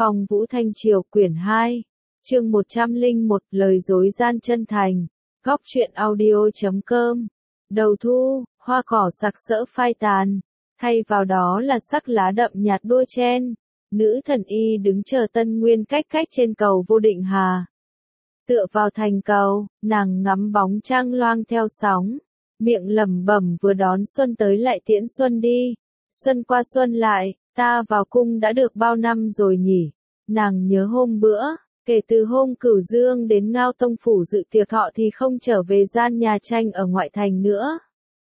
Phong Vũ Thanh Triều quyển 2, chương 101 lời dối gian chân thành, góc truyện audio.com, đầu thu, hoa cỏ sặc sỡ phai tàn, thay vào đó là sắc lá đậm nhạt đua chen, nữ thần y đứng chờ Tân Nguyên cách trên cầu Vô Định Hà. Tựa vào thành cầu, nàng ngắm bóng trăng loang theo sóng, miệng lẩm bẩm vừa đón xuân tới lại tiễn xuân đi, xuân qua xuân lại, ta vào cung đã được bao năm rồi nhỉ, nàng nhớ hôm bữa, kể từ hôm Cửu Dương đến Ngao Tông Phủ dự tiệc thọ thì không trở về gian nhà tranh ở ngoại thành nữa.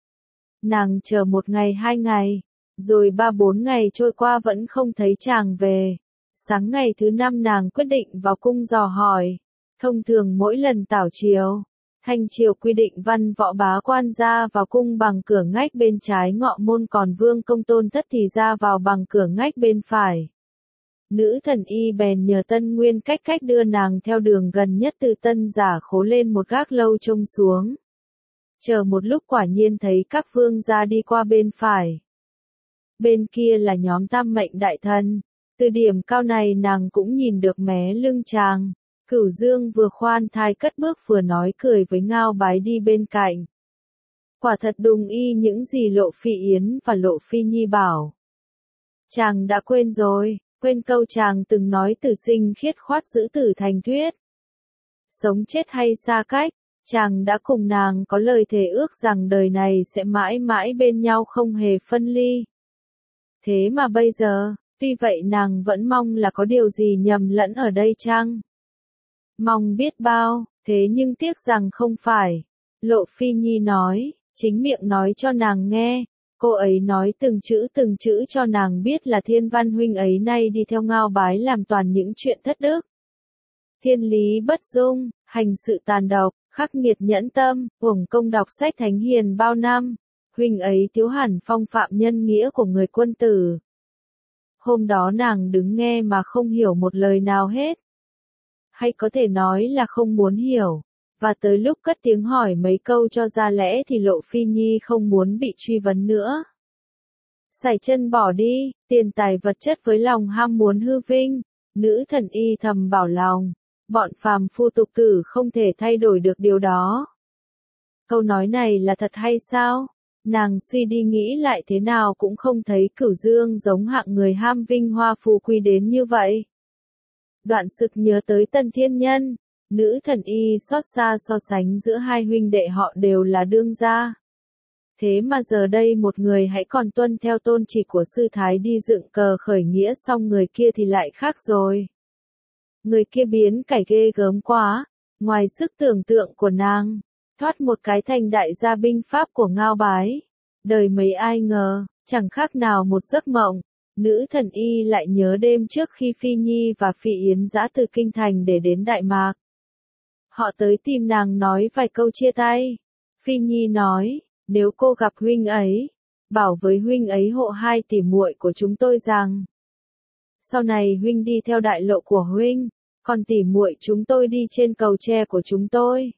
Nàng chờ 1 ngày 2 ngày, rồi 3-4 ngày trôi qua vẫn không thấy chàng về. Sáng ngày thứ 5 nàng quyết định vào cung dò hỏi. Thông thường mỗi lần tảo triều, Thanh triều quy định văn võ bá quan ra vào cung bằng cửa ngách bên trái ngọ môn, còn vương công tôn thất thì ra vào bằng cửa ngách bên phải. Nữ thần y bèn nhờ Tân Nguyên cách đưa nàng theo đường gần nhất từ Tân Giả Khố lên một gác lâu trông xuống. Chờ một lúc quả nhiên thấy các vương gia đi qua bên phải. Bên kia là nhóm Tam Mệnh đại thần. Từ điểm cao này nàng cũng nhìn được mé lưng chàng. Cửu Dương vừa khoan thai cất bước vừa nói cười với Ngao Bái đi bên cạnh. Quả thật đùng y những gì Lộ Phi Yến và Lộ Phi Nhi bảo. Chàng đã quên rồi, quên câu chàng từng nói tử sinh khiết khoát giữ tử thành thuyết. Sống chết hay xa cách, chàng đã cùng nàng có lời thề ước rằng đời này sẽ mãi mãi bên nhau không hề phân ly. Thế mà bây giờ, tuy vậy nàng vẫn mong là có điều gì nhầm lẫn ở đây chăng? Mong biết bao, thế nhưng tiếc rằng không phải. Lộ Phi Nhi nói, chính miệng nói cho nàng nghe. Cô ấy nói từng chữ cho nàng biết là Thiên Văn huynh ấy nay đi theo Ngao Bái làm toàn những chuyện thất đức. Thiên lý bất dung, hành sự tàn độc, khắc nghiệt nhẫn tâm, uổng công đọc sách thánh hiền bao năm. Huynh ấy thiếu hẳn phong phạm nhân nghĩa của người quân tử. Hôm đó nàng đứng nghe mà không hiểu một lời nào hết. Hay có thể nói là không muốn hiểu. Và tới lúc cất tiếng hỏi mấy câu cho ra lẽ thì Lộ Phi Nhi không muốn bị truy vấn nữa. Sải chân bỏ đi, tiền tài vật chất với lòng ham muốn hư vinh, nữ thần y thầm bảo lòng, bọn phàm phu tục tử không thể thay đổi được điều đó. Câu nói này là thật hay sao? Nàng suy đi nghĩ lại thế nào cũng không thấy Cửu Dương giống hạng người ham vinh hoa phú quý đến như vậy. Đoạn sực nhớ tới Tân Thiên Nhân. Nữ thần y xót xa so sánh giữa hai huynh đệ họ đều là đương gia. Thế mà giờ đây một người hãy còn tuân theo tôn chỉ của sư thái đi dựng cờ khởi nghĩa, xong người kia thì lại khác rồi. Người kia biến cải ghê gớm quá, ngoài sức tưởng tượng của nàng, thoát một cái thành đại gia binh pháp của Ngao Bái. Đời mấy ai ngờ, chẳng khác nào một giấc mộng. Nữ thần y lại nhớ đêm trước khi Phi Nhi và Phi Yến dã từ kinh thành để đến Đại Mạc. Họ tới tìm nàng nói vài câu chia tay. Phi Nhi nói, nếu cô gặp huynh ấy, bảo với huynh ấy hộ 2 tỷ muội của chúng tôi rằng, sau này huynh đi theo đại lộ của huynh, còn tỷ muội chúng tôi đi trên cầu tre của chúng tôi.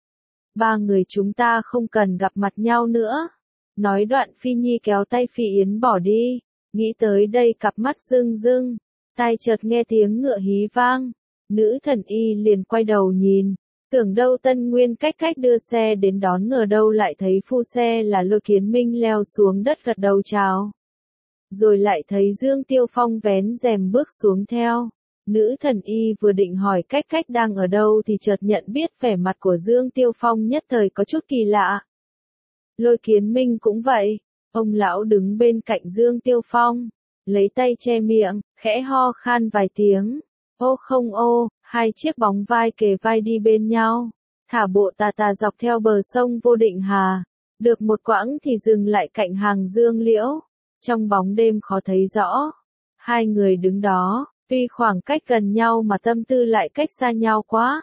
3 người chúng ta không cần gặp mặt nhau nữa. Nói đoạn Phi Nhi kéo tay Phi Yến bỏ đi. Nghĩ tới đây cặp mắt rưng rưng, tai chợt nghe tiếng ngựa hí vang. Nữ thần y liền quay đầu nhìn. Tưởng đâu Tân Nguyên cách đưa xe đến đón, ngờ đâu lại thấy phu xe là Lôi Kiến Minh leo xuống đất gật đầu chào. Rồi lại thấy Dương Tiêu Phong vén rèm bước xuống theo. Nữ thần y vừa định hỏi cách đang ở đâu thì chợt nhận biết vẻ mặt của Dương Tiêu Phong nhất thời có chút kỳ lạ. Lôi Kiến Minh cũng vậy, ông lão đứng bên cạnh Dương Tiêu Phong, lấy tay che miệng, khẽ ho khan vài tiếng. Ô không ô, 2 chiếc bóng vai kề vai đi bên nhau, thả bộ tà dọc theo bờ sông Vô Định Hà. Được một quãng thì dừng lại cạnh hàng dương liễu. Trong bóng đêm khó thấy rõ. 2 người đứng đó, tuy khoảng cách gần nhau mà tâm tư lại cách xa nhau quá.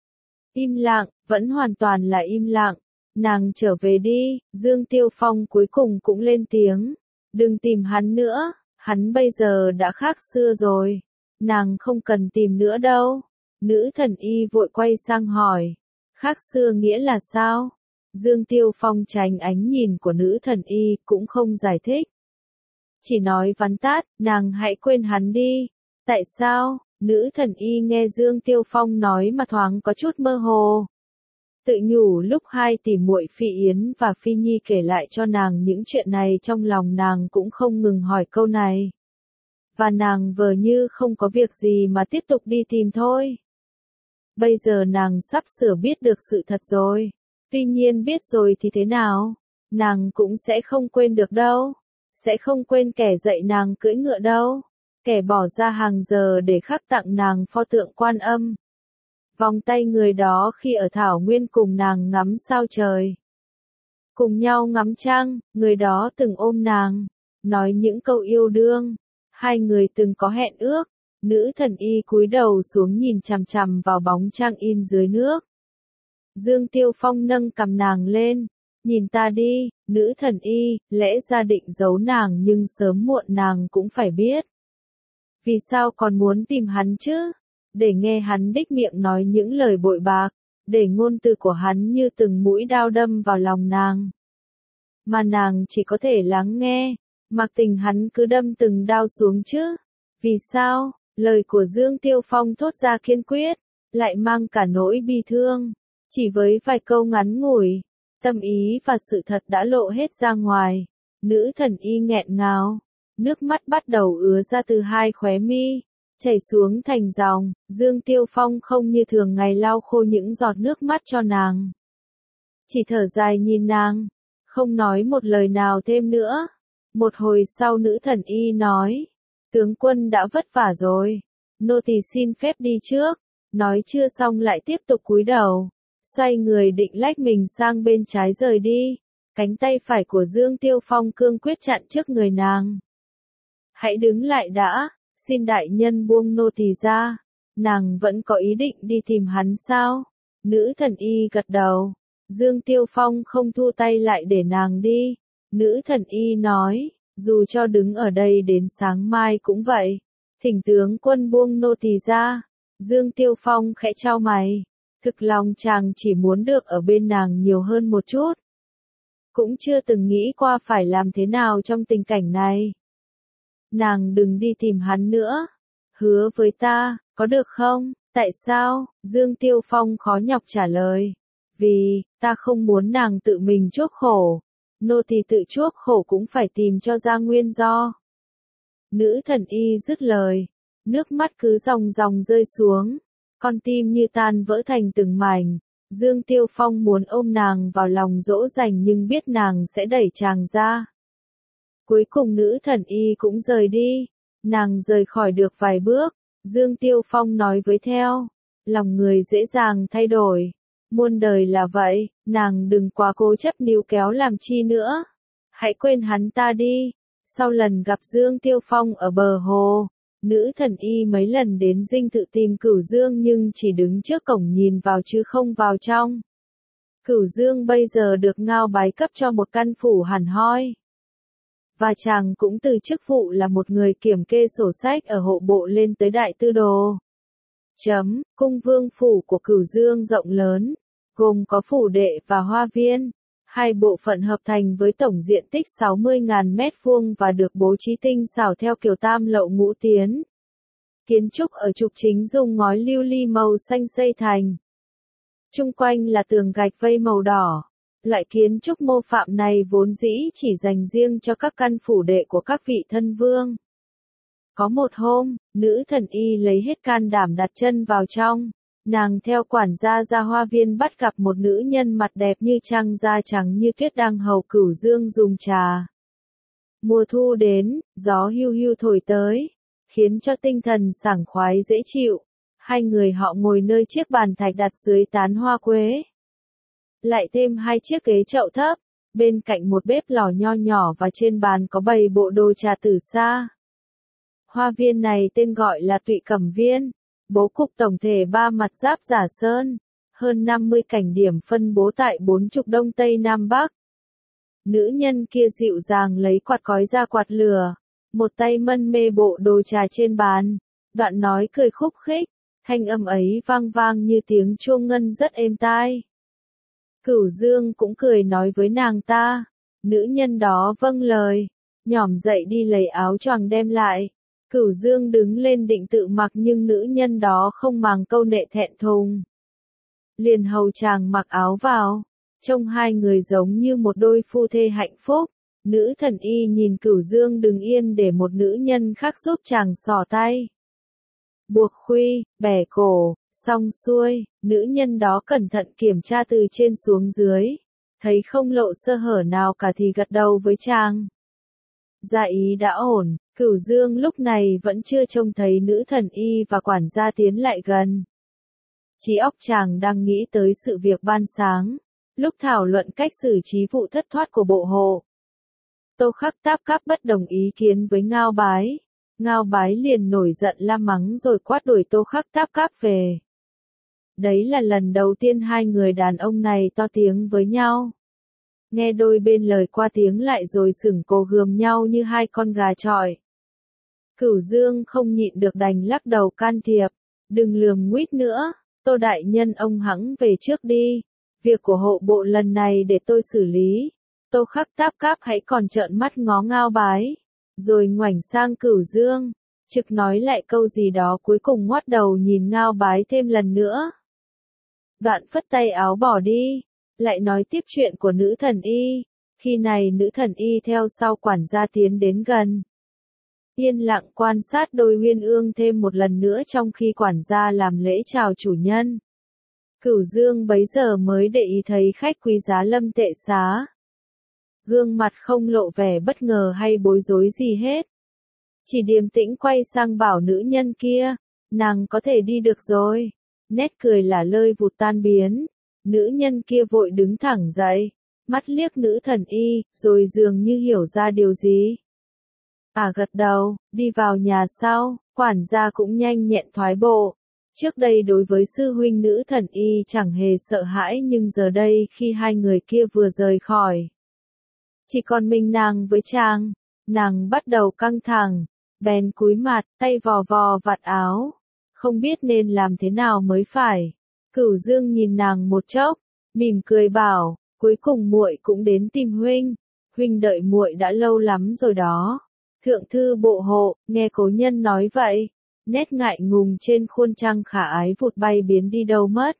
Im lặng, vẫn hoàn toàn là im lặng. Nàng trở về đi, Dương Tiêu Phong cuối cùng cũng lên tiếng. Đừng tìm hắn nữa, hắn bây giờ đã khác xưa rồi. Nàng không cần tìm nữa đâu. Nữ thần y vội quay sang hỏi. Khác xưa nghĩa là sao? Dương Tiêu Phong tránh ánh nhìn của nữ thần y cũng không giải thích. Chỉ nói vắn tắt, nàng hãy quên hắn đi. Tại sao? Nữ thần y nghe Dương Tiêu Phong nói mà thoáng có chút mơ hồ. Tự nhủ lúc hai tỷ muội Phi Yến và Phi Nhi kể lại cho nàng những chuyện này trong lòng nàng cũng không ngừng hỏi câu này. Và nàng vờ như không có việc gì mà tiếp tục đi tìm thôi. Bây giờ nàng sắp sửa biết được sự thật rồi. Tuy nhiên biết rồi thì thế nào? Nàng cũng sẽ không quên được đâu. Sẽ không quên kẻ dạy nàng cưỡi ngựa đâu. Kẻ bỏ ra hàng giờ để khắc tặng nàng pho tượng Quan Âm. Vòng tay người đó khi ở Thảo Nguyên cùng nàng ngắm sao trời. Cùng nhau ngắm trăng, người đó từng ôm nàng, nói những câu yêu đương. Hai người từng có hẹn ước. Nữ thần y cúi đầu xuống nhìn chằm chằm vào bóng trăng in dưới nước. Dương Tiêu Phong nâng cằm nàng lên. Nhìn ta đi, nữ thần y, lẽ ra định giấu nàng nhưng sớm muộn nàng cũng phải biết. Vì sao còn muốn tìm hắn chứ? Để nghe hắn đích miệng nói những lời bội bạc, để ngôn từ của hắn như từng mũi đao đâm vào lòng nàng. Mà nàng chỉ có thể lắng nghe, mặc tình hắn cứ đâm từng đao xuống chứ. Vì sao? Lời của Dương Tiêu Phong thốt ra kiên quyết, lại mang cả nỗi bi thương. Chỉ với vài câu ngắn ngủi, tâm ý và sự thật đã lộ hết ra ngoài. Nữ thần y nghẹn ngào, nước mắt bắt đầu ứa ra từ hai khóe mi, chảy xuống thành dòng. Dương Tiêu Phong không như thường ngày lau khô những giọt nước mắt cho nàng. Chỉ thở dài nhìn nàng, không nói một lời nào thêm nữa. Một hồi sau nữ thần y nói, tướng quân đã vất vả rồi, nô tỳ xin phép đi trước. Nói chưa xong lại tiếp tục cúi đầu, xoay người định lách mình sang bên trái rời đi. Cánh tay phải của Dương Tiêu Phong cương quyết chặn trước người nàng. Hãy đứng lại đã, xin đại nhân buông nô tỳ ra. Nàng vẫn có ý định đi tìm hắn sao? Nữ thần y gật đầu. Dương Tiêu Phong không thu tay lại để nàng đi. Nữ thần y nói, dù cho đứng ở đây đến sáng mai cũng vậy. Thỉnh tướng quân buông nô tỳ ra. Dương Tiêu Phong khẽ chau mày. Thực lòng chàng chỉ muốn được ở bên nàng nhiều hơn một chút. Cũng chưa từng nghĩ qua phải làm thế nào trong tình cảnh này. Nàng đừng đi tìm hắn nữa. Hứa với ta, có được không? Tại sao? Dương Tiêu Phong khó nhọc trả lời. Vì, ta không muốn nàng tự mình chuốc khổ. Nô tỳ tự chuốc khổ cũng phải tìm cho ra nguyên do. Nữ thần y dứt lời. Nước mắt cứ ròng ròng rơi xuống. Con tim như tan vỡ thành từng mảnh. Dương Tiêu Phong muốn ôm nàng vào lòng dỗ dành nhưng biết nàng sẽ đẩy chàng ra. Cuối cùng nữ thần y cũng rời đi. Nàng rời khỏi được vài bước. Dương Tiêu Phong nói với theo. Lòng người dễ dàng thay đổi. Muôn đời là vậy, nàng đừng quá cố chấp níu kéo làm chi nữa. Hãy quên hắn ta đi. Sau lần gặp Dương Tiêu Phong ở bờ hồ, nữ thần y mấy lần đến dinh thự tìm Cửu Dương nhưng chỉ đứng trước cổng nhìn vào chứ không vào trong. Cửu Dương bây giờ được ngao bái cấp cho một căn phủ hẳn hoi. Và chàng cũng từ chức vụ là một người kiểm kê sổ sách ở hộ bộ lên tới đại tư đồ. Cung vương phủ của Cửu Dương rộng lớn, gồm có phủ đệ và hoa viên. Hai bộ phận hợp thành với tổng diện tích 60.000 mét vuông và được bố trí tinh xảo theo kiểu tam lậu ngũ tiến. Kiến trúc ở trục chính dùng ngói lưu ly màu xanh xây thành. Chung quanh là tường gạch vây màu đỏ. Loại kiến trúc mô phạm này vốn dĩ chỉ dành riêng cho các căn phủ đệ của các vị thân vương. Có một hôm, nữ thần y lấy hết can đảm đặt chân vào trong. Nàng theo quản gia ra hoa viên bắt gặp một nữ nhân mặt đẹp như trăng da trắng như tuyết đang hầu Cửu Dương dùng trà. Mùa thu đến, gió hiu hiu thổi tới, khiến cho tinh thần sảng khoái dễ chịu. Hai người họ ngồi nơi chiếc bàn thạch đặt dưới tán hoa quế. Lại thêm hai chiếc ghế chậu thấp, bên cạnh một bếp lò nho nhỏ và trên bàn có bày bộ đồ trà từ xa. Hoa viên này tên gọi là Tụy Cẩm Viên. Bố cục tổng thể 3 mặt giáp Giả Sơn, hơn 50 cảnh điểm phân bố tại 40 Đông Tây Nam Bắc. Nữ nhân kia dịu dàng lấy quạt cói ra quạt lửa, một tay mân mê bộ đồ trà trên bàn, đoạn nói cười khúc khích, thanh âm ấy vang vang như tiếng chuông ngân rất êm tai. Cửu Dương cũng cười nói với nàng ta, nữ nhân đó vâng lời, nhỏm dậy đi lấy áo choàng đem lại. Cửu Dương đứng lên định tự mặc nhưng nữ nhân đó không màng câu nệ thẹn thùng. Liền hầu chàng mặc áo vào, trông hai người giống như một đôi phu thê hạnh phúc. Nữ thần y nhìn Cửu Dương đứng yên để một nữ nhân khác giúp chàng xỏ tay. Buộc khuy, bẻ cổ, xong xuôi, nữ nhân đó cẩn thận kiểm tra từ trên xuống dưới. Thấy không lộ sơ hở nào cả thì gật đầu với chàng. Dạ ý đã ổn, Cửu Dương lúc này vẫn chưa trông thấy nữ thần y và quản gia tiến lại gần. Trí óc chàng đang nghĩ tới sự việc ban sáng, lúc thảo luận cách xử trí vụ thất thoát của bộ hộ. Tô Khắc Táp Cáp bất đồng ý kiến với Ngao Bái. Ngao Bái liền nổi giận la mắng rồi quát đuổi Tô Khắc Táp Cáp về. Đấy là lần đầu tiên hai người đàn ông này to tiếng với nhau. Nghe đôi bên lời qua tiếng lại rồi sửng cổ gườm nhau như hai con gà chọi. Cửu Dương không nhịn được đành lắc đầu can thiệp. Đừng lườm nguýt nữa, Tô đại nhân ông hẵng về trước đi. Việc của hộ bộ lần này để tôi xử lý. Tô Khắc Táp Cáp hãy còn trợn mắt ngó Ngao Bái. Rồi ngoảnh sang Cửu Dương. Trực nói lại câu gì đó cuối cùng ngoắt đầu nhìn Ngao Bái thêm lần nữa. Đoạn phất tay áo bỏ đi. Lại nói tiếp chuyện của nữ thần y. Khi này nữ thần y theo sau quản gia tiến đến gần. Yên lặng quan sát đôi uyên ương thêm một lần nữa trong khi quản gia làm lễ chào chủ nhân. Cửu Dương bấy giờ mới để ý thấy khách quý giá Lâm Tệ Xá. Gương mặt không lộ vẻ bất ngờ hay bối rối gì hết. Chỉ điềm tĩnh quay sang bảo nữ nhân kia, nàng có thể đi được rồi. Nét cười là lơi vụt tan biến. Nữ nhân kia vội đứng thẳng dậy, mắt liếc nữ thần y, rồi dường như hiểu ra điều gì. Gật đầu, đi vào nhà sau, quản gia cũng nhanh nhẹn thoái bộ. Trước đây đối với sư huynh nữ thần y chẳng hề sợ hãi nhưng giờ đây khi hai người kia vừa rời khỏi. Chỉ còn mình nàng với chàng, nàng bắt đầu căng thẳng, bèn cúi mặt, tay vò vò vạt áo. Không biết nên làm thế nào mới phải. Cửu Dương nhìn nàng một chốc, mỉm cười bảo, cuối cùng muội cũng đến tìm huynh. Huynh đợi muội đã lâu lắm rồi đó. Thượng thư bộ hộ, nghe cố nhân nói vậy, nét ngại ngùng trên khuôn trăng khả ái vụt bay biến đi đâu mất.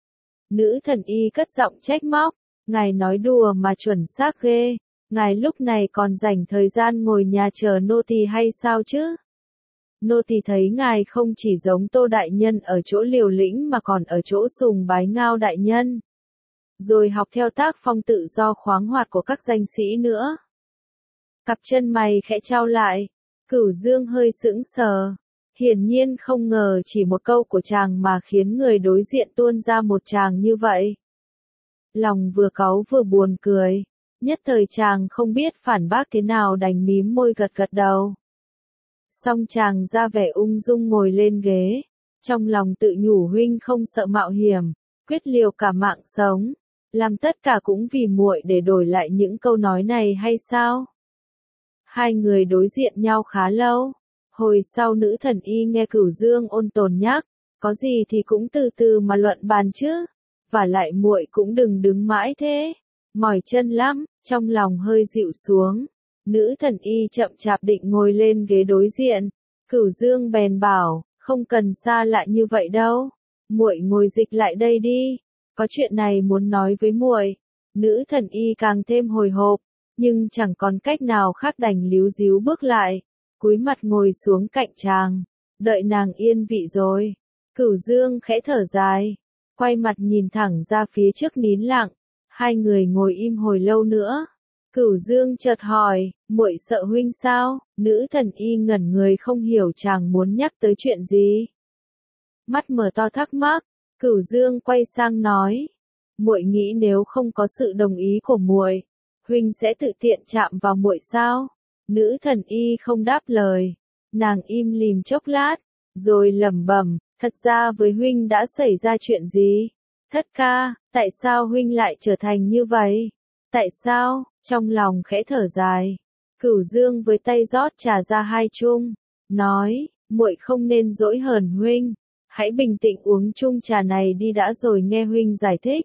Nữ thần y cất giọng trách móc, ngài nói đùa mà chuẩn xác ghê, ngài lúc này còn dành thời gian ngồi nhà chờ nô tỳ hay sao chứ? Nô tỳ thấy ngài không chỉ giống Tô đại nhân ở chỗ liều lĩnh mà còn ở chỗ sùng bái Ngao đại nhân. Rồi học theo tác phong tự do khoáng hoạt của các danh sĩ nữa. Cặp chân mày khẽ chau lại, Cửu Dương hơi sững sờ. Hiển nhiên không ngờ chỉ một câu của chàng mà khiến người đối diện tuôn ra một tràng như vậy. Lòng vừa cáu vừa buồn cười, nhất thời chàng không biết phản bác thế nào đành mím môi gật gật đầu. Xong chàng ra vẻ ung dung ngồi lên ghế, trong lòng tự nhủ huynh không sợ mạo hiểm, quyết liều cả mạng sống, làm tất cả cũng vì muội để đổi lại những câu nói này hay sao? Hai người đối diện nhau khá lâu, hồi sau nữ thần y nghe Cửu Dương ôn tồn nhắc, có gì thì cũng từ từ mà luận bàn chứ, và lại muội cũng đừng đứng mãi thế, mỏi chân lắm, trong lòng hơi dịu xuống. Nữ thần y chậm chạp định ngồi lên ghế đối diện, Cửu Dương bèn bảo, không cần xa lại như vậy đâu, muội ngồi dịch lại đây đi, có chuyện này muốn nói với muội. Nữ thần y càng thêm hồi hộp, nhưng chẳng còn cách nào khác đành líu díu bước lại, cúi mặt ngồi xuống cạnh chàng, đợi nàng yên vị rồi. Cửu Dương khẽ thở dài, quay mặt nhìn thẳng ra phía trước nín lặng, hai người ngồi im hồi lâu nữa. Cửu Dương chợt hỏi, muội sợ huynh sao? Nữ thần y ngẩn người không hiểu chàng muốn nhắc tới chuyện gì. Mắt mở to thắc mắc, Cửu Dương quay sang nói, muội nghĩ nếu không có sự đồng ý của muội, huynh sẽ tự tiện chạm vào muội sao? Nữ thần y không đáp lời, nàng im lìm chốc lát, rồi lẩm bẩm, thật ra với huynh đã xảy ra chuyện gì? Thất ca, tại sao huynh lại trở thành như vậy? Tại sao? Trong lòng khẽ thở dài, Cửu Dương với tay rót trà ra hai chung, nói, muội không nên dỗi hờn huynh, hãy bình tĩnh uống chung trà này đi đã rồi nghe huynh giải thích.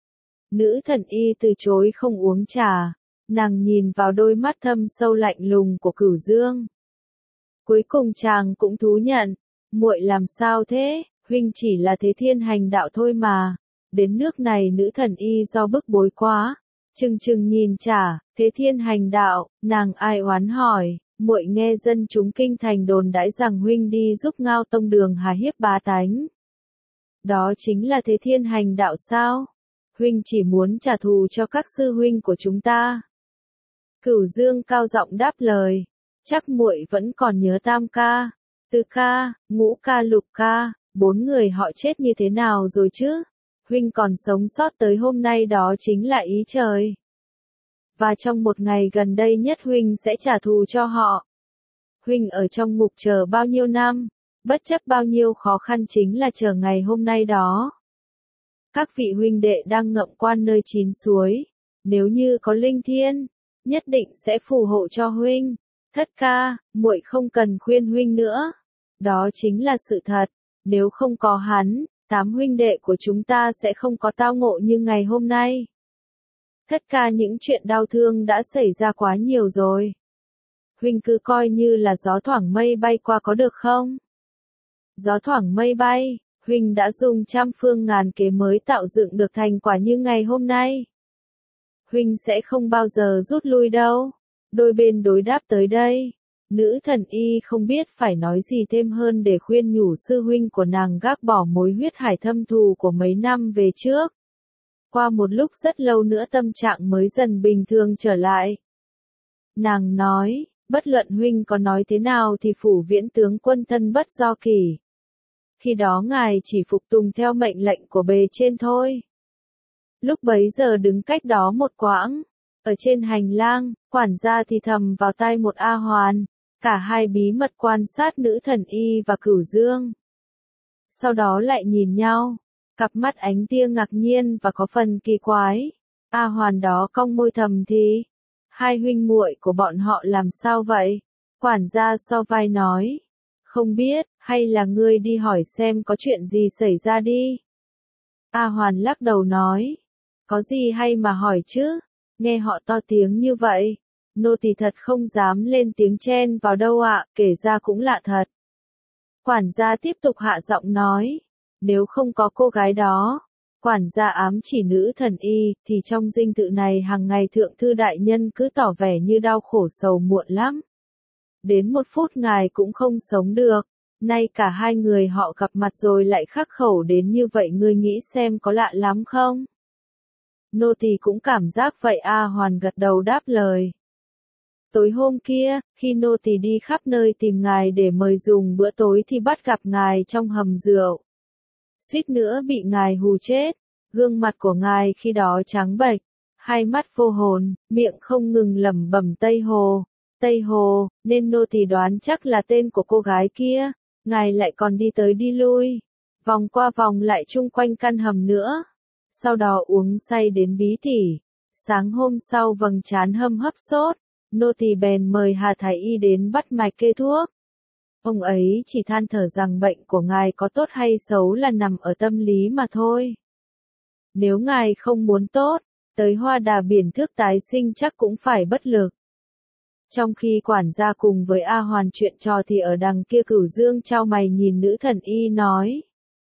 Nữ thần y từ chối không uống trà, nàng nhìn vào đôi mắt thâm sâu lạnh lùng của Cửu Dương. Cuối cùng chàng cũng thú nhận, muội làm sao thế, huynh chỉ là thế thiên hành đạo thôi mà. Đến nước này nữ thần y do bức bối quá, chừng chừng nhìn trả, thế thiên hành đạo, nàng ai oán hỏi, muội nghe dân chúng kinh thành đồn đãi rằng huynh đi giúp Ngao Tông Đường hà hiếp bá tánh. Đó chính là thế thiên hành đạo sao? Huynh chỉ muốn trả thù cho các sư huynh của chúng ta. Cửu Dương cao giọng đáp lời, chắc muội vẫn còn nhớ Tam ca, Tứ ca, Ngũ ca, Lục ca, 4 người họ chết như thế nào rồi chứ? Huynh còn sống sót tới hôm nay đó chính là ý trời. Và trong một ngày gần đây nhất huynh sẽ trả thù cho họ. Huynh ở trong ngục chờ bao nhiêu năm, bất chấp bao nhiêu khó khăn chính là chờ ngày hôm nay đó. Các vị huynh đệ đang ngậm quan nơi chín suối, nếu như có linh thiên, nhất định sẽ phù hộ cho huynh. Thất ca, muội không cần khuyên huynh nữa. Đó chính là sự thật, nếu không có hắn, 8 huynh đệ của chúng ta sẽ không có tao ngộ như ngày hôm nay. Thất ca, những chuyện đau thương đã xảy ra quá nhiều rồi. Huynh cứ coi như là gió thoảng mây bay qua có được không? Gió thoảng mây bay, huynh đã dùng trăm phương ngàn kế mới tạo dựng được thành quả như ngày hôm nay. Huynh sẽ không bao giờ rút lui đâu. Đôi bên đối đáp tới đây. Nữ thần y không biết phải nói gì thêm hơn để khuyên nhủ sư huynh của nàng gác bỏ mối huyết hải thâm thù của mấy năm về trước. Qua một lúc rất lâu nữa tâm trạng mới dần bình thường trở lại. Nàng nói, bất luận huynh có nói thế nào thì phủ viễn tướng quân thân bất do kỷ. Khi đó ngài chỉ phục tùng theo mệnh lệnh của bề trên thôi. Lúc bấy giờ đứng cách đó một quãng, ở trên hành lang, quản gia thì thầm vào tai một A Hoàn, cả hai bí mật quan sát nữ thần y và Cửu Dương. Sau đó lại nhìn nhau, cặp mắt ánh tia ngạc nhiên và có phần kỳ quái. A Hoàn đó cong môi thầm thì, hai huynh muội của bọn họ làm sao vậy? Quản gia so vai nói, không biết, hay là ngươi đi hỏi xem có chuyện gì xảy ra đi. A Hoàn lắc đầu nói, có gì hay mà hỏi chứ, nghe họ to tiếng như vậy, nô tỳ thật không dám lên tiếng chen vào đâu ạ, kể ra cũng lạ thật. Quản gia tiếp tục hạ giọng nói, nếu không có cô gái đó, quản gia ám chỉ nữ thần y, thì trong dinh thự này hàng ngày thượng thư đại nhân cứ tỏ vẻ như đau khổ sầu muộn lắm. Đến 1 phút ngài cũng không sống được, nay cả hai người họ gặp mặt rồi lại khắc khẩu đến như vậy, ngươi nghĩ xem có lạ lắm không? Nô tỳ cũng cảm giác vậy. A Hoàn gật đầu đáp lời. Tối hôm kia, khi nô tỳ đi khắp nơi tìm ngài để mời dùng bữa tối thì bắt gặp ngài trong hầm rượu. Suýt nữa bị ngài hù chết, gương mặt của ngài khi đó trắng bệch, hai mắt vô hồn, miệng không ngừng lẩm bẩm Tây Hồ, nên nô tỳ đoán chắc là tên của cô gái kia. Ngài lại còn đi tới đi lui, vòng qua vòng lại chung quanh căn hầm nữa. Sau đó uống say đến bí tỉ. Sáng hôm sau vầng trán hâm hấp sốt, nô tỳ bèn mời Hà Thái Y đến bắt mạch kê thuốc. Ông ấy chỉ than thở rằng bệnh của ngài có tốt hay xấu là nằm ở tâm lý mà thôi. Nếu ngài không muốn tốt, tới hoa đà biển thước tái sinh chắc cũng phải bất lực. Trong khi quản gia cùng với A Hoàn chuyện trò thì ở đằng kia Cửu Dương chau mày nhìn nữ thần y nói.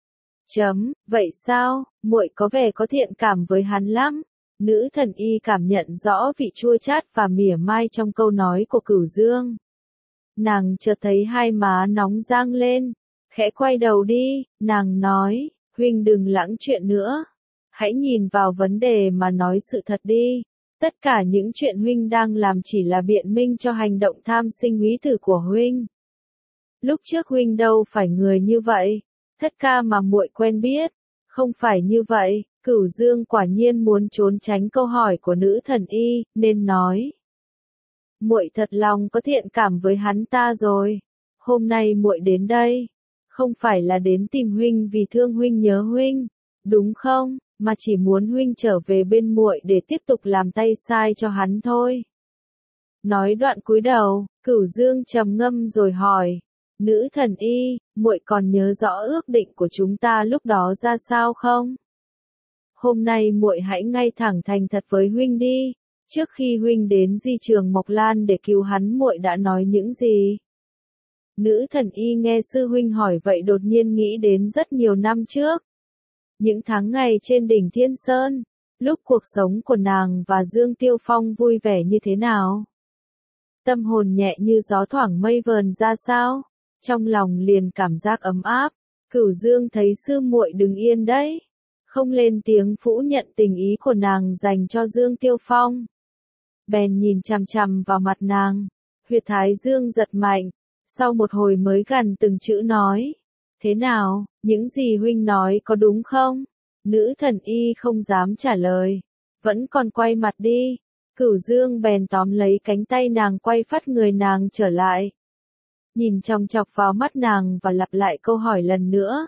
Vậy sao, muội có vẻ có thiện cảm với hắn lắm. Nữ thần y cảm nhận rõ vị chua chát và mỉa mai trong câu nói của Cửu Dương. Nàng chợt thấy hai má nóng rang lên, khẽ quay đầu đi, nàng nói, huynh đừng lãng chuyện nữa. Hãy nhìn vào vấn đề mà nói sự thật đi. Tất cả những chuyện huynh đang làm chỉ là biện minh cho hành động tham sinh úy tử của huynh. Lúc trước huynh đâu phải người như vậy. Thất ca mà muội quen biết, không phải như vậy. Cửu Dương quả nhiên muốn trốn tránh câu hỏi của nữ thần y, nên nói. Muội thật lòng có thiện cảm với hắn ta rồi. Hôm nay muội đến đây, không phải là đến tìm huynh vì thương huynh nhớ huynh, đúng không, mà chỉ muốn huynh trở về bên muội để tiếp tục làm tay sai cho hắn thôi. Nói đoạn cúi đầu, Cửu Dương trầm ngâm rồi hỏi. Nữ thần y, muội còn nhớ rõ ước định của chúng ta lúc đó ra sao không? Hôm nay muội hãy ngay thẳng thành thật với huynh đi. Trước khi huynh đến di trường Mộc Lan để cứu hắn muội đã nói những gì? Nữ thần y nghe sư huynh hỏi vậy đột nhiên nghĩ đến rất nhiều năm trước. Những tháng ngày trên đỉnh Thiên Sơn, lúc cuộc sống của nàng và Dương Tiêu Phong vui vẻ như thế nào. Tâm hồn nhẹ như gió thoảng mây vờn ra sao, trong lòng liền cảm giác ấm áp. Cửu Dương thấy sư muội đứng yên đấy, không lên tiếng phủ nhận tình ý của nàng dành cho Dương Tiêu Phong. Bèn nhìn chằm chằm vào mặt nàng, huyệt thái dương giật mạnh, sau một hồi mới gằn từng chữ nói, thế nào, những gì huynh nói có đúng không? Nữ thần y không dám trả lời, vẫn còn quay mặt đi. Cửu Dương bèn tóm lấy cánh tay nàng quay phát người nàng trở lại. Nhìn chòng chọc vào mắt nàng và lặp lại câu hỏi lần nữa.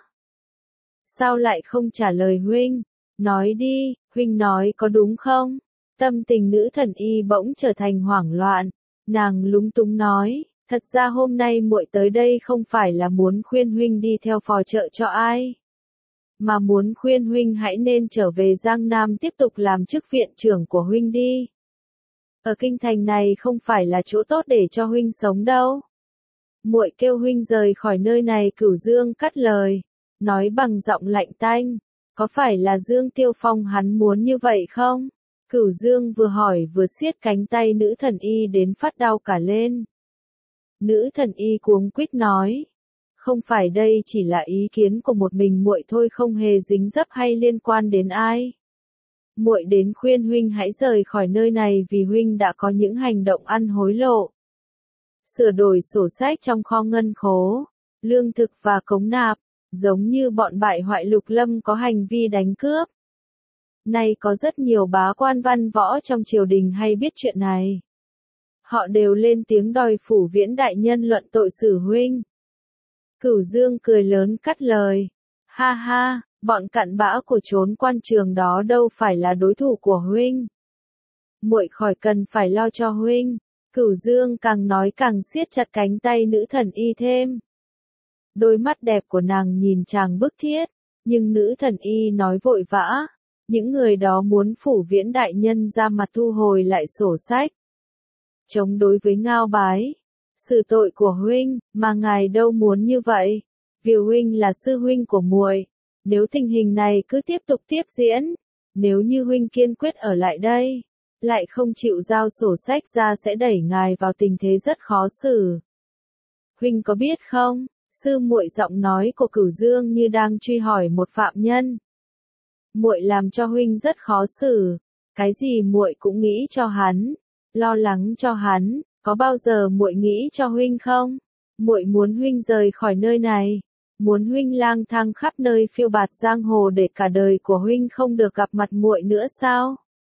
Sao lại không trả lời huynh? Nói đi, huynh nói có đúng không? Tâm tình nữ thần y bỗng trở thành hoảng loạn. Nàng lúng túng nói, thật ra hôm nay muội tới đây không phải là muốn khuyên huynh đi theo phò trợ cho ai, mà muốn khuyên huynh hãy nên trở về Giang Nam tiếp tục làm chức viện trưởng của huynh đi. Ở kinh thành này không phải là chỗ tốt để cho huynh sống đâu. Muội kêu huynh rời khỏi nơi này. Cửu Dương cắt lời, nói bằng giọng lạnh tanh, có phải là Dương Tiêu Phong hắn muốn như vậy không? Cửu Dương vừa hỏi vừa siết cánh tay nữ thần y đến phát đau cả lên. Nữ thần y cuống quýt nói, không phải đây chỉ là ý kiến của một mình muội thôi, không hề dính dấp hay liên quan đến ai. Muội đến khuyên huynh hãy rời khỏi nơi này vì huynh đã có những hành động ăn hối lộ, sửa đổi sổ sách trong kho ngân khố, lương thực và cống nạp, giống như bọn bại hoại Lục Lâm có hành vi đánh cướp. Nay có rất nhiều bá quan văn võ trong triều đình hay biết chuyện này. Họ đều lên tiếng đòi Phủ Viễn đại nhân luận tội xử huynh. Cửu Dương cười lớn cắt lời, ha ha, bọn cặn bã của trốn quan trường đó đâu phải là đối thủ của huynh. Muội khỏi cần phải lo cho huynh. Cửu Dương càng nói càng siết chặt cánh tay nữ thần y thêm. Đôi mắt đẹp của nàng nhìn chàng bức thiết, nhưng nữ thần y nói vội vã, những người đó muốn Phủ Viễn đại nhân ra mặt thu hồi lại sổ sách, chống đối với Ngao Bái, xử tội của huynh, mà ngài đâu muốn như vậy. Vì huynh là sư huynh của muội, nếu tình hình này cứ tiếp tục tiếp diễn, nếu như huynh kiên quyết ở lại đây, lại không chịu giao sổ sách ra sẽ đẩy ngài vào tình thế rất khó xử. Huynh có biết không? Sư muội, giọng nói của Cửu Dương như đang truy hỏi một phạm nhân. Muội làm cho huynh rất khó xử, cái gì muội cũng nghĩ cho hắn, lo lắng cho hắn, có bao giờ muội nghĩ cho huynh không? Muội muốn huynh rời khỏi nơi này, muốn huynh lang thang khắp nơi phiêu bạt giang hồ để cả đời của huynh không được gặp mặt muội nữa sao?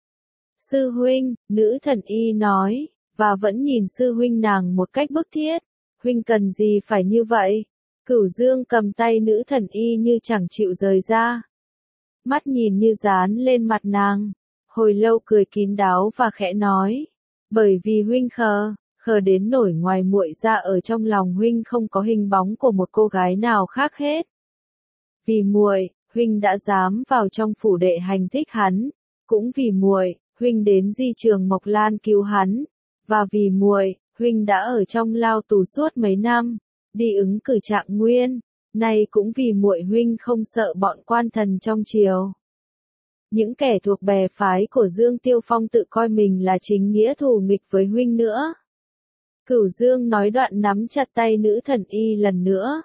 Sư huynh, nữ thần y nói, và vẫn nhìn sư huynh nàng một cách bức thiết. Huynh cần gì phải như vậy? Cửu Dương cầm tay nữ thần y như chẳng chịu rời ra. Mắt nhìn như dán lên mặt nàng. Hồi lâu cười kín đáo và khẽ nói. Bởi vì huynh khờ đến nổi ngoài muội ra ở trong lòng huynh không có hình bóng của một cô gái nào khác hết. Vì muội, huynh đã dám vào trong phủ đệ hành thích hắn. Cũng vì muội, huynh đến di trường Mộc Lan cứu hắn. Và vì muội, huynh đã ở trong lao tù suốt mấy năm, đi ứng cử trạng nguyên, nay cũng vì muội huynh không sợ bọn quan thần trong triều. Những kẻ thuộc bè phái của Dương Tiêu Phong tự coi mình là chính nghĩa thù nghịch với huynh nữa. Cửu Dương nói đoạn nắm chặt tay nữ thần y lần nữa.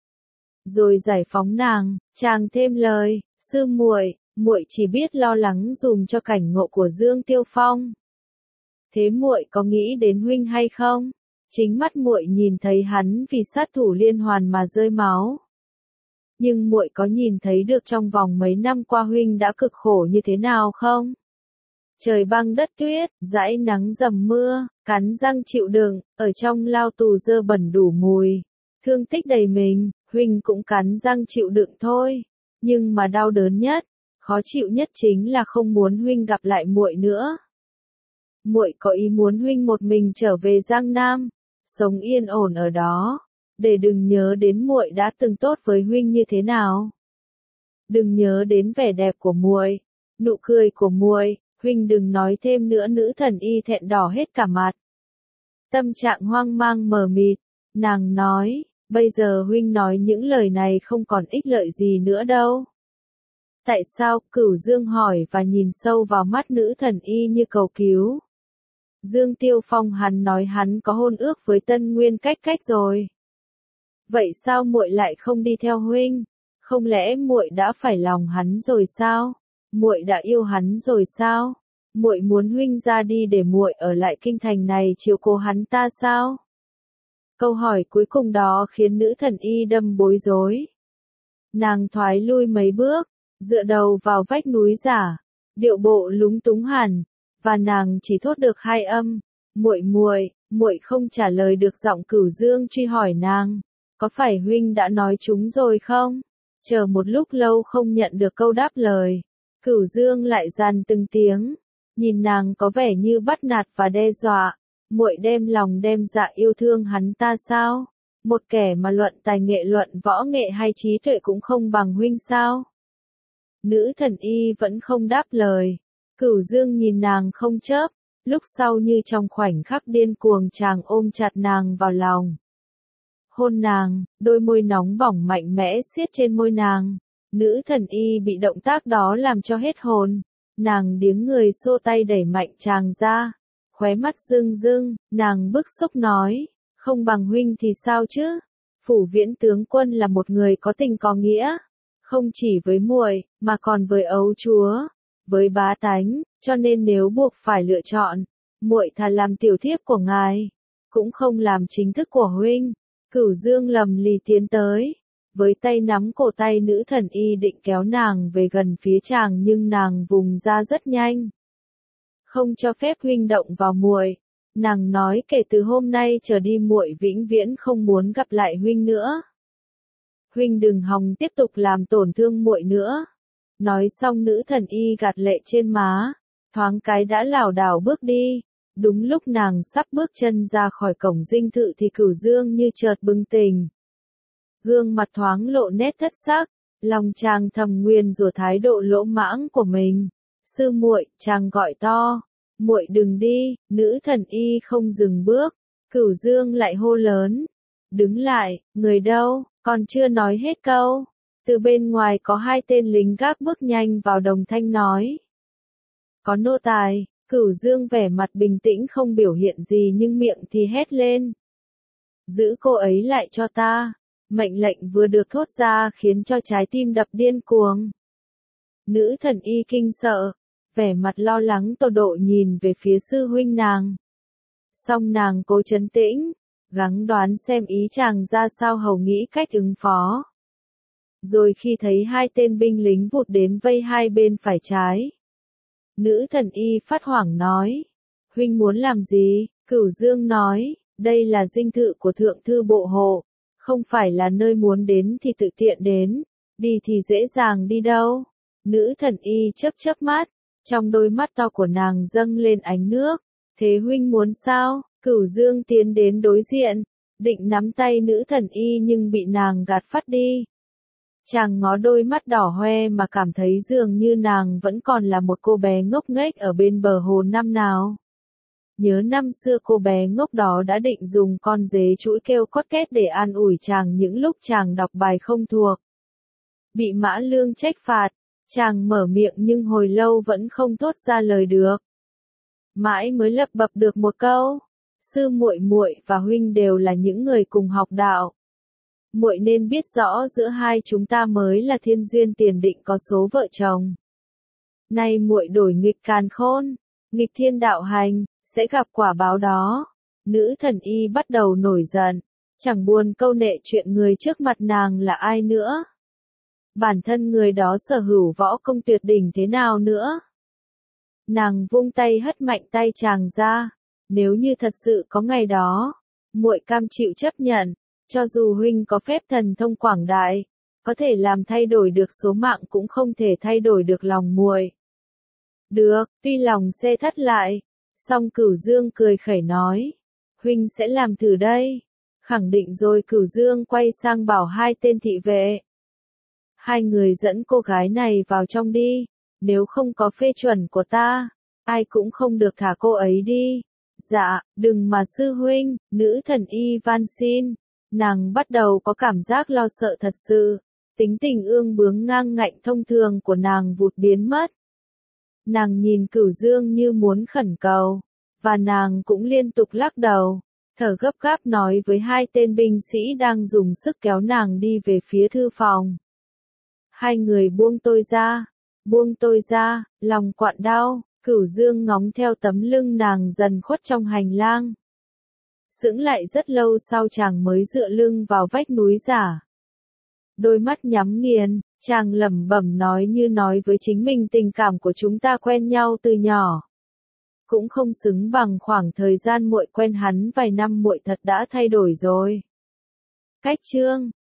Rồi giải phóng nàng, chàng thêm lời, sư muội, muội chỉ biết lo lắng dùm cho cảnh ngộ của Dương Tiêu Phong. Thế muội có nghĩ đến huynh hay không? Chính mắt muội nhìn thấy hắn vì sát thủ liên hoàn mà rơi máu. Nhưng muội có nhìn thấy được trong vòng mấy năm qua huynh đã cực khổ như thế nào không? Trời băng đất tuyết, dãi nắng dầm mưa, cắn răng chịu đựng, ở trong lao tù dơ bẩn đủ mùi, thương tích đầy mình, huynh cũng cắn răng chịu đựng thôi. Nhưng mà đau đớn nhất, khó chịu nhất chính là không muốn huynh gặp lại muội nữa. Muội có ý muốn huynh một mình trở về Giang Nam, sống yên ổn ở đó, để đừng nhớ đến muội đã từng tốt với huynh như thế nào. Đừng nhớ đến vẻ đẹp của muội, nụ cười của muội, huynh đừng nói thêm nữa. Nữ thần y thẹn đỏ hết cả mặt. Tâm trạng hoang mang mờ mịt, Nàng nói, bây giờ huynh nói những lời này không còn ích lợi gì nữa đâu. Tại sao? Cửu Dương hỏi và nhìn sâu vào mắt nữ thần y như cầu cứu. Dương Tiêu Phong hắn nói hắn có hôn ước với Tân Nguyên Cách Cách rồi. Vậy sao muội lại không đi theo huynh? Không lẽ muội đã phải lòng hắn rồi sao? Muội đã yêu hắn rồi sao? Muội muốn huynh ra đi để muội ở lại kinh thành này chiếu cố hắn ta sao? Câu hỏi cuối cùng đó khiến nữ thần y đâm bối rối. Nàng thoái lui mấy bước, dựa đầu vào vách núi giả, điệu bộ lúng túng hẳn, và nàng chỉ thốt được hai âm, muội muội. Muội không trả lời được. Giọng Cửu Dương truy hỏi nàng, có phải huynh đã nói chúng rồi không? Chờ một lúc lâu không nhận được câu đáp lời, Cửu Dương lại dàn từng tiếng, nhìn nàng có vẻ như bắt nạt và đe dọa. Muội đem lòng đem dạ yêu thương hắn ta sao? Một kẻ mà luận tài nghệ, luận võ nghệ hay trí tuệ cũng không bằng huynh sao? Nữ thần y vẫn không đáp lời. Cửu Dương nhìn nàng không chớp, lúc sau như trong khoảnh khắc điên cuồng chàng ôm chặt nàng vào lòng. Hôn nàng, đôi môi nóng bỏng mạnh mẽ siết trên môi nàng. Nữ thần y bị động tác đó làm cho hết hồn. Nàng điếng người xô tay đẩy mạnh chàng ra. Khóe mắt rưng rưng, nàng bức xúc nói, không bằng huynh thì sao chứ? Phủ Viễn tướng quân là một người có tình có nghĩa, không chỉ với muội, mà còn với ấu chúa, với bá tánh, cho nên nếu buộc phải lựa chọn, muội thà làm tiểu thiếp của ngài, cũng không làm chính thức của huynh. Cửu Dương lầm lì tiến tới, với tay nắm cổ tay nữ thần y định kéo nàng về gần phía chàng, nhưng nàng vùng ra rất nhanh. Không cho phép huynh động vào muội. Nàng nói kể từ hôm nay trở đi muội vĩnh viễn không muốn gặp lại huynh nữa. Huynh đừng hòng tiếp tục làm tổn thương muội nữa. Nói xong nữ thần y gạt lệ trên má, thoáng cái đã lảo đảo bước đi. Đúng lúc nàng sắp bước chân ra khỏi cổng dinh thự thì Cửu Dương như chợt bừng tỉnh. Gương mặt thoáng lộ nét thất sắc, lòng chàng thầm nguyền rủa thái độ lỗ mãng của mình. Sư muội, chàng gọi to, muội đừng đi. Nữ thần y không dừng bước, Cửu Dương lại hô lớn, đứng lại. Người đâu? Còn chưa nói hết câu, từ bên ngoài có hai tên lính gác bước nhanh vào, đồng thanh nói, có nô tài. Cửu Dương vẻ mặt bình tĩnh không biểu hiện gì nhưng miệng thì hét lên, giữ cô ấy lại cho ta. Mệnh lệnh vừa được thốt ra khiến cho trái tim đập điên cuồng. Nữ thần y kinh sợ, vẻ mặt lo lắng tột độ nhìn về phía sư huynh nàng. Song nàng cố trấn tĩnh, gắng đoán xem ý chàng ra sao, hầu nghĩ cách ứng phó. Rồi khi thấy hai tên binh lính vụt đến vây hai bên phải trái, nữ thần y phát hoảng nói, huynh muốn làm gì? Cửu Dương nói, đây là dinh thự của thượng thư bộ hộ, không phải là nơi muốn đến thì tự tiện đến, đi thì dễ dàng đi đâu. Nữ thần y chớp chớp mắt, trong đôi mắt to của nàng dâng lên ánh nước. Thế huynh muốn sao? Cửu Dương tiến đến đối diện, định nắm tay nữ thần y nhưng bị nàng gạt phát đi. Chàng ngó đôi mắt đỏ hoe mà cảm thấy dường như nàng vẫn còn là một cô bé ngốc nghếch ở bên bờ hồ năm nào. Nhớ năm xưa cô bé ngốc đó đã định dùng con dế chũi kêu cót két để an ủi chàng những lúc chàng đọc bài không thuộc. Bị Mã Lương trách phạt, chàng mở miệng nhưng hồi lâu vẫn không thốt ra lời được. Mãi mới lập bập được một câu, sư muội muội và huynh đều là những người cùng học đạo. Muội nên biết rõ giữa hai chúng ta mới là thiên duyên tiền định có số vợ chồng. Nay muội đổi nghịch càn khôn, nghịch thiên đạo hành, sẽ gặp quả báo đó. Nữ thần y bắt đầu nổi giận, chẳng buồn câu nệ chuyện người trước mặt nàng là ai nữa. Bản thân người đó sở hữu võ công tuyệt đỉnh thế nào nữa. Nàng vung tay hất mạnh tay chàng ra, nếu như thật sự có ngày đó, muội cam chịu chấp nhận, cho dù huynh có phép thần thông quảng đại, có thể làm thay đổi được số mạng cũng không thể thay đổi được lòng muội. Được, tuy lòng xe thắt lại, song Cửu Dương cười khẩy nói, huynh sẽ làm thử đây. Khẳng định rồi. Cửu Dương quay sang bảo hai tên thị vệ, hai người dẫn cô gái này vào trong đi, nếu không có phê chuẩn của ta, ai cũng không được thả cô ấy đi. Dạ, đừng mà sư huynh, nữ thần y van xin. Nàng bắt đầu có cảm giác lo sợ thật sự, tính tình ương bướng ngang ngạnh thông thường của nàng vụt biến mất. Nàng nhìn Cửu Dương như muốn khẩn cầu, và nàng cũng liên tục lắc đầu, thở gấp gáp nói với hai tên binh sĩ đang dùng sức kéo nàng đi về phía thư phòng. Hai người buông tôi ra, lòng quặn đau, Cửu Dương ngóng theo tấm lưng nàng dần khuất trong hành lang. Sững lại rất lâu sau chàng mới dựa lưng vào vách núi giả. Đôi mắt nhắm nghiền, chàng lẩm bẩm nói với chính mình tình cảm của chúng ta quen nhau từ nhỏ. Cũng không xứng bằng khoảng thời gian muội quen hắn vài năm, muội thật đã thay đổi rồi. Cách chương